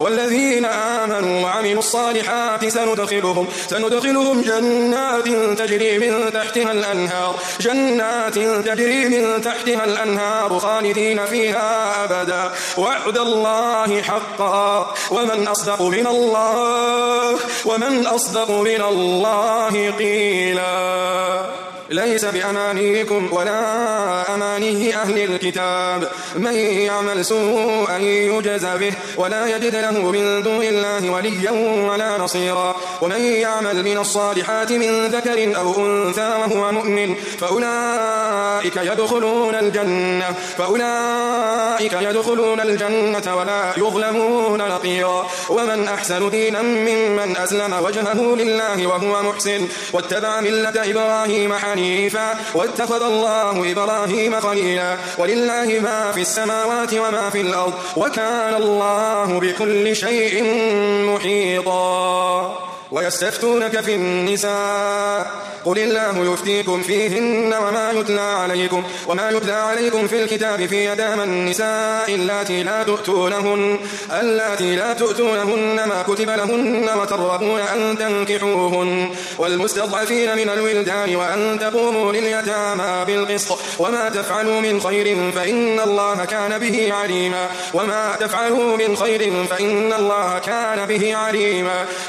والذين آمنوا وعملوا الصالحات سندخلهم جنات تجري من تحتها الأنهار خالدين فيها أبدا وعد الله حقا ومن أصدق من الله قيلا ليس بأمانيكم ولا أماني أهل الكتاب من يعمل سوءا يجز به ولا يجد له من دون الله وليا ولا نصيرا ومن يعمل من الصالحات من ذكر أو أنثى وهو مؤمن فأولئك يدخلون الجنة ولا يظلمون نقيرا ومن أحسن دينا ممن أسلم وجهه لله وهو محسن واتبع ملة إبراهيم حنيفا واتخذ الله إبراهيم خليلا ولله ما في السماوات وما في الأرض وكان الله بكل شيء محيطا ويستفتونك في النساء قل الله يفتيكم فيهن وما يتلى عليكم في الكتاب في يتامى النساء اللاتي لا تؤتونهن ما كتب لهن وترغبون أن تنكحوهن والمستضعفين من الولدان وأن تقوموا لليتامى بالقسط وما تفعلوا من خير فإن الله كان به عليما